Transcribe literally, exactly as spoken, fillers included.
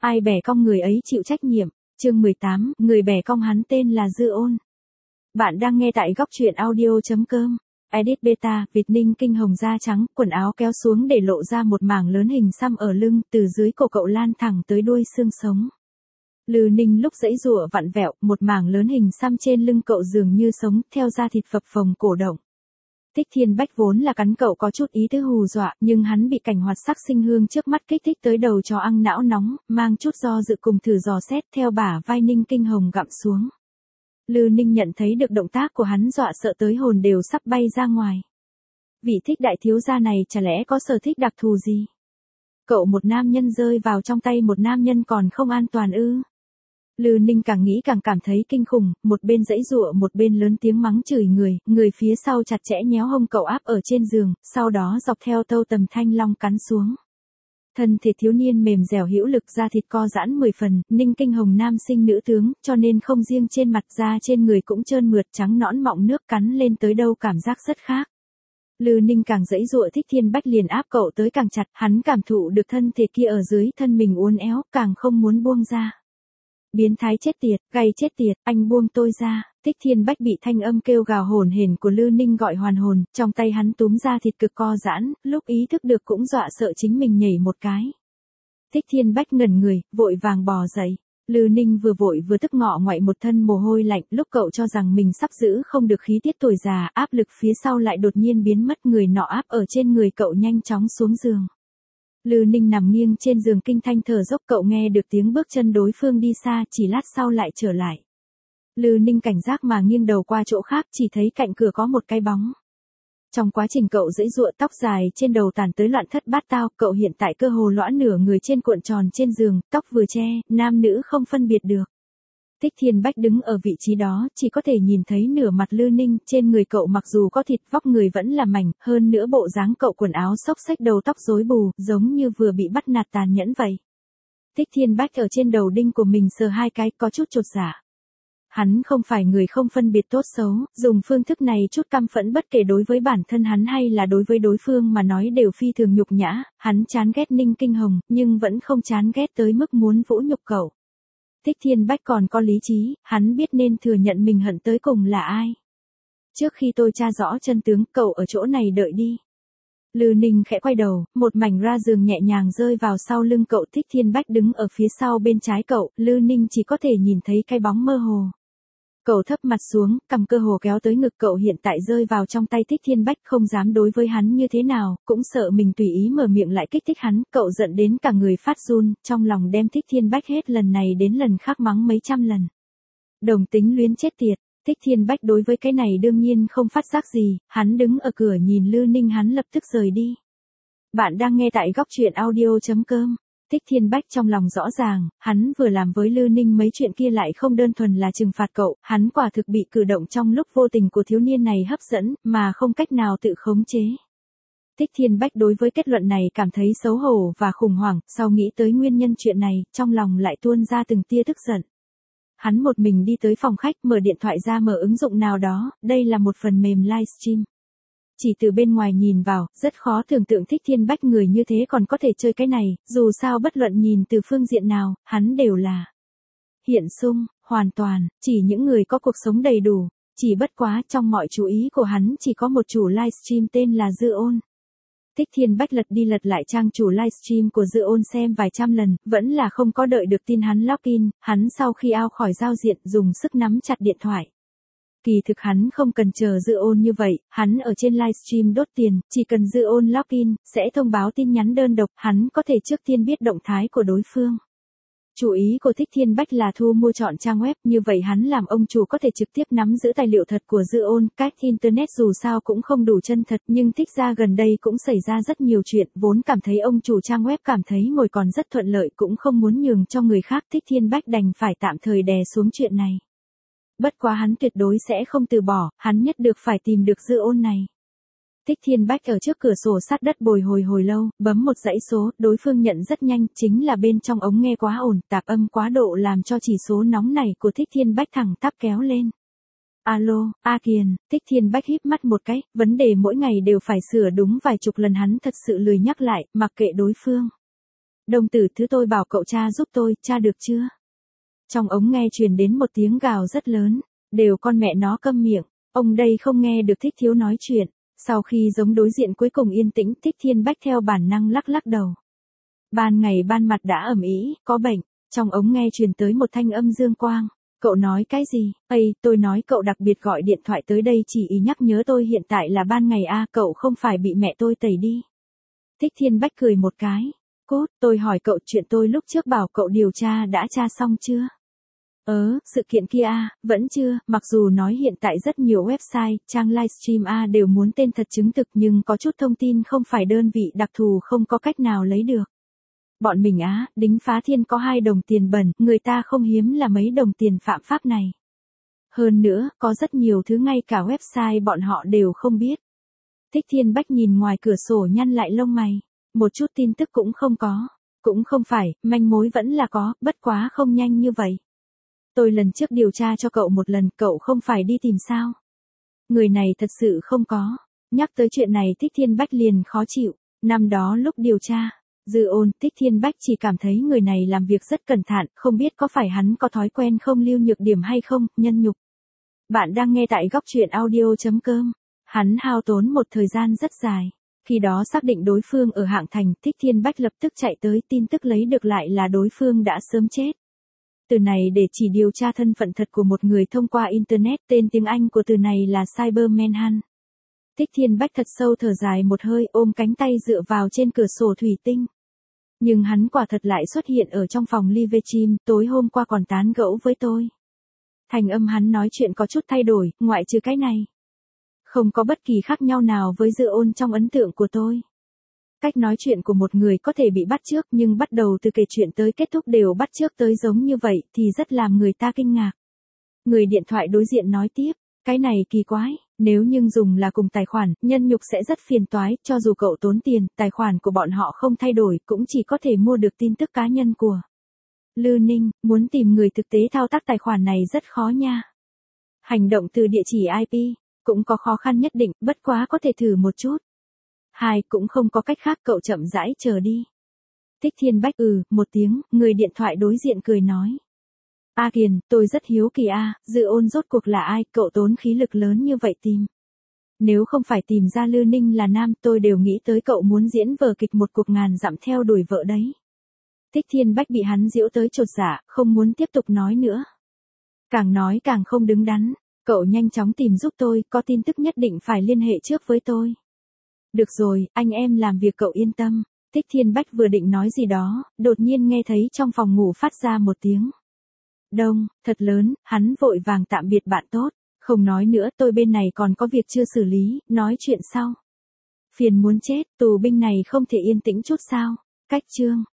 Ai bẻ cong người ấy chịu trách nhiệm. Chương mười tám, người bẻ cong hắn tên là Dư Ôn. Bạn đang nghe tại góc truyện audio.com. Edit beta, Việt Ninh kinh hồng da trắng, quần áo kéo xuống để lộ ra một mảng lớn hình xăm ở lưng, từ dưới cổ cậu lan thẳng tới đuôi xương sống. Lư Ninh lúc giãy giụa vặn vẹo, một mảng lớn hình xăm trên lưng cậu dường như sống, theo da thịt phập phồng cổ động. Thích Thiên Bách vốn là cắn cậu có chút ý tứ hù dọa, nhưng hắn bị cảnh hoạt sắc sinh hương trước mắt kích thích tới đầu chó ăn não nóng, mang chút do dự cùng thử dò xét theo bả vai Ninh kinh hồng gặm xuống. Lư Ninh nhận thấy được động tác của hắn dọa sợ tới hồn đều sắp bay ra ngoài. Vị Thích đại thiếu gia này chả lẽ có sở thích đặc thù gì? Cậu một nam nhân rơi vào trong tay một nam nhân còn không an toàn ư? Lư Ninh càng nghĩ càng cảm thấy kinh khủng, một bên giãy giụa một bên lớn tiếng mắng chửi người, người phía sau chặt chẽ nhéo hông cậu áp ở trên giường, sau đó dọc theo tâu tầm thanh long cắn xuống. Thân thể thiếu niên mềm dẻo hữu lực, da thịt co giãn mười phần, Ninh kinh hồng nam sinh nữ tướng, cho nên không riêng trên mặt da trên người cũng trơn mượt trắng nõn mọng nước, cắn lên tới đâu cảm giác rất khác. Lư Ninh càng giãy giụa Thích Thiên Bách liền áp cậu tới càng chặt, hắn cảm thụ được thân thể kia ở dưới thân mình uốn éo, càng không muốn buông ra. Biến thái chết tiệt, gay chết tiệt, anh buông tôi ra. Thích Thiên Bách bị thanh âm kêu gào hổn hển của Lư Ninh gọi hoàn hồn, trong tay hắn túm ra thịt cực co giãn, lúc ý thức được cũng dọa sợ chính mình nhảy một cái. Thích Thiên Bách ngẩn người, vội vàng bò dậy. Lư Ninh vừa vội vừa tức ngọ ngoại một thân mồ hôi lạnh, lúc cậu cho rằng mình sắp giữ không được khí tiết tuổi già, áp lực phía sau lại đột nhiên biến mất, người nọ áp ở trên người cậu nhanh chóng xuống giường. Lư Ninh nằm nghiêng trên giường kinh thanh thở dốc, cậu nghe được tiếng bước chân đối phương đi xa, chỉ lát sau lại trở lại. Lư Ninh cảnh giác mà nghiêng đầu qua chỗ khác, chỉ thấy cạnh cửa có một cái bóng. Trong quá trình cậu giãy giụa, tóc dài trên đầu tản tới loạn thất bát tao, cậu hiện tại cơ hồ lõa nửa người trên cuộn tròn trên giường, tóc vừa che, nam nữ không phân biệt được. Thích Thiên Bách đứng ở vị trí đó, chỉ có thể nhìn thấy nửa mặt Lư Ninh, trên người cậu mặc dù có thịt vóc người vẫn là mảnh, hơn nữa bộ dáng cậu quần áo xốc xếch đầu tóc rối bù, giống như vừa bị bắt nạt tàn nhẫn vậy. Thích Thiên Bách ở trên đầu đinh của mình sờ hai cái, có chút chột dạ. Hắn không phải người không phân biệt tốt xấu, dùng phương thức này chút căm phẫn bất kể đối với bản thân hắn hay là đối với đối phương mà nói đều phi thường nhục nhã, hắn chán ghét Ninh kinh hồng, nhưng vẫn không chán ghét tới mức muốn vũ nhục cậu. Thích Thiên Bách còn có lý trí, hắn biết nên thừa nhận mình hận tới cùng là ai. Trước khi tôi tra rõ chân tướng, cậu ở chỗ này đợi đi. Lư Ninh khẽ quay đầu, một mảnh ra giường nhẹ nhàng rơi vào sau lưng cậu. Thích Thiên Bách đứng ở phía sau bên trái cậu, Lư Ninh chỉ có thể nhìn thấy cái bóng mơ hồ. Cậu thấp mặt xuống, cầm cơ hồ kéo tới ngực, cậu hiện tại rơi vào trong tay Thích Thiên Bách, không dám đối với hắn như thế nào, cũng sợ mình tùy ý mở miệng lại kích thích hắn, cậu giận đến cả người phát run, trong lòng đem Thích Thiên Bách hết lần này đến lần khác mắng mấy trăm lần. Đồng tính luyến chết tiệt. Thích Thiên Bách đối với cái này đương nhiên không phát giác gì, hắn đứng ở cửa nhìn Lư Ninh, hắn lập tức rời đi. Bạn đang nghe tại góc truyện audio.com. Thích Thiên Bách trong lòng rõ ràng, hắn vừa làm với Lư Ninh mấy chuyện kia lại không đơn thuần là trừng phạt cậu, hắn quả thực bị cử động trong lúc vô tình của thiếu niên này hấp dẫn, mà không cách nào tự khống chế. Thích Thiên Bách đối với kết luận này cảm thấy xấu hổ và khủng hoảng, sau nghĩ tới nguyên nhân chuyện này, trong lòng lại tuôn ra từng tia tức giận. Hắn một mình đi tới phòng khách, mở điện thoại ra, mở ứng dụng nào đó, đây là một phần mềm livestream. Chỉ từ bên ngoài nhìn vào, rất khó tưởng tượng Thích Thiên Bách người như thế còn có thể chơi cái này, dù sao bất luận nhìn từ phương diện nào, hắn đều là hiện sung, hoàn toàn, chỉ những người có cuộc sống đầy đủ, chỉ bất quá trong mọi chú ý của hắn chỉ có một chủ livestream tên là Dư Ôn. Thích Thiên Bách lật đi lật lại trang chủ livestream của Dư Ôn xem vài trăm lần, vẫn là không có đợi được tin hắn login, hắn sau khi out khỏi giao diện dùng sức nắm chặt điện thoại. Kỳ thực hắn không cần chờ Dư Ôn như vậy, hắn ở trên livestream đốt tiền, chỉ cần Dư Ôn login, sẽ thông báo tin nhắn đơn độc, hắn có thể trước tiên biết động thái của đối phương. Chủ ý của Thích Thiên Bách là thu mua chọn trang web, như vậy hắn làm ông chủ có thể trực tiếp nắm giữ tài liệu thật của Dư Ôn, cách internet dù sao cũng không đủ chân thật, nhưng thích ra gần đây cũng xảy ra rất nhiều chuyện, vốn cảm thấy ông chủ trang web cảm thấy ngồi còn rất thuận lợi, cũng không muốn nhường cho người khác, Thích Thiên Bách đành phải tạm thời đè xuống chuyện này. Bất quá hắn tuyệt đối sẽ không từ bỏ, hắn nhất được phải tìm được Dư Ôn này. Thích Thiên Bách ở trước cửa sổ sát đất bồi hồi hồi lâu, bấm một dãy số, đối phương nhận rất nhanh, chính là bên trong ống nghe quá ồn, tạp âm quá độ làm cho chỉ số nóng này của Thích Thiên Bách thẳng tắp kéo lên. Alo, A Kiền, Thích Thiên Bách híp mắt một cái, vấn đề mỗi ngày đều phải sửa đúng vài chục lần, hắn thật sự lười nhắc lại, mặc kệ đối phương. Đồng tử thứ tôi bảo cậu tra giúp tôi, tra được chưa? Trong ống nghe truyền đến một tiếng gào rất lớn. Đều con mẹ nó câm miệng. Ông đây không nghe được Thích Thiếu nói chuyện. Sau khi giống đối diện cuối cùng yên tĩnh, Thích Thiên Bách theo bản năng lắc lắc đầu. Ban ngày ban mặt đã ầm ĩ, có bệnh. Trong ống nghe truyền tới một thanh âm dương quang. Cậu nói cái gì? Ây, tôi nói cậu đặc biệt gọi điện thoại tới đây chỉ ý nhắc nhớ tôi hiện tại là ban ngày a, cậu không phải bị mẹ tôi tẩy đi. Thích Thiên Bách cười một cái. Cốt, tôi hỏi cậu chuyện tôi lúc trước bảo cậu điều tra đã tra xong chưa? Ờ, sự kiện kia a, vẫn chưa, mặc dù nói hiện tại rất nhiều website, trang livestream a đều muốn tên thật chứng thực nhưng có chút thông tin không phải đơn vị đặc thù không có cách nào lấy được. Bọn mình á, đính phá thiên có hai đồng tiền bẩn, người ta không hiếm là mấy đồng tiền phạm pháp này. Hơn nữa, có rất nhiều thứ ngay cả website bọn họ đều không biết. Thích Thiên Bách nhìn ngoài cửa sổ nhăn lại lông mày, một chút tin tức cũng không có. Cũng không phải, manh mối vẫn là có, bất quá không nhanh như vậy. Tôi lần trước điều tra cho cậu một lần, cậu không phải đi tìm sao? Người này thật sự không có. Nhắc tới chuyện này Thích Thiên Bách liền khó chịu. Năm đó lúc điều tra, Dư Ôn, Thích Thiên Bách chỉ cảm thấy người này làm việc rất cẩn thận, không biết có phải hắn có thói quen không lưu nhược điểm hay không, nhân nhục. Bạn đang nghe tại góc truyện audio.com. Hắn hao tốn một thời gian rất dài. Khi đó xác định đối phương ở hạng thành, Thích Thiên Bách lập tức chạy tới, tin tức lấy được lại là đối phương đã sớm chết. Từ này để chỉ điều tra thân phận thật của một người thông qua Internet, tên tiếng Anh của từ này là Cybermanhunt. Thích Thiên Bách thật sâu thở dài một hơi, ôm cánh tay dựa vào trên cửa sổ thủy tinh. Nhưng hắn quả thật lại xuất hiện ở trong phòng livestream, tối hôm qua còn tán gẫu với tôi. Thành âm hắn nói chuyện có chút thay đổi, ngoại trừ cái này. Không có bất kỳ khác nhau nào với Dư Ôn trong ấn tượng của tôi. Cách nói chuyện của một người có thể bị bắt chước nhưng bắt đầu từ kể chuyện tới kết thúc đều bắt chước tới giống như vậy thì rất làm người ta kinh ngạc. Người điện thoại đối diện nói tiếp, cái này kỳ quái, nếu nhưng dùng là cùng tài khoản, nhân nhục sẽ rất phiền toái, cho dù cậu tốn tiền, tài khoản của bọn họ không thay đổi cũng chỉ có thể mua được tin tức cá nhân của Lư Ninh, muốn tìm người thực tế thao tác tài khoản này rất khó nha. Hành động từ địa chỉ i pê, cũng có khó khăn nhất định, bất quá có thể thử một chút. Hai, cũng không có cách khác, cậu chậm rãi chờ đi. Thích Thiên Bách ừ, một tiếng, người điện thoại đối diện cười nói. A Kiền, tôi rất hiếu kỳ a, Dư Ôn rốt cuộc là ai, cậu tốn khí lực lớn như vậy tìm. Nếu không phải tìm ra Lư Ninh là nam, tôi đều nghĩ tới cậu muốn diễn vở kịch một cuộc ngàn dặm theo đuổi vợ đấy. Thích Thiên Bách bị hắn giễu tới chột dạ, không muốn tiếp tục nói nữa. Càng nói càng không đứng đắn, cậu nhanh chóng tìm giúp tôi, có tin tức nhất định phải liên hệ trước với tôi. Được rồi, anh em làm việc cậu yên tâm. Thích Thiên Bách vừa định nói gì đó, đột nhiên nghe thấy trong phòng ngủ phát ra một tiếng đông, thật lớn, hắn vội vàng tạm biệt bạn tốt. Không nói nữa, tôi bên này còn có việc chưa xử lý, nói chuyện sau. Phiền muốn chết, tù binh này không thể yên tĩnh chút sao? Cách chương.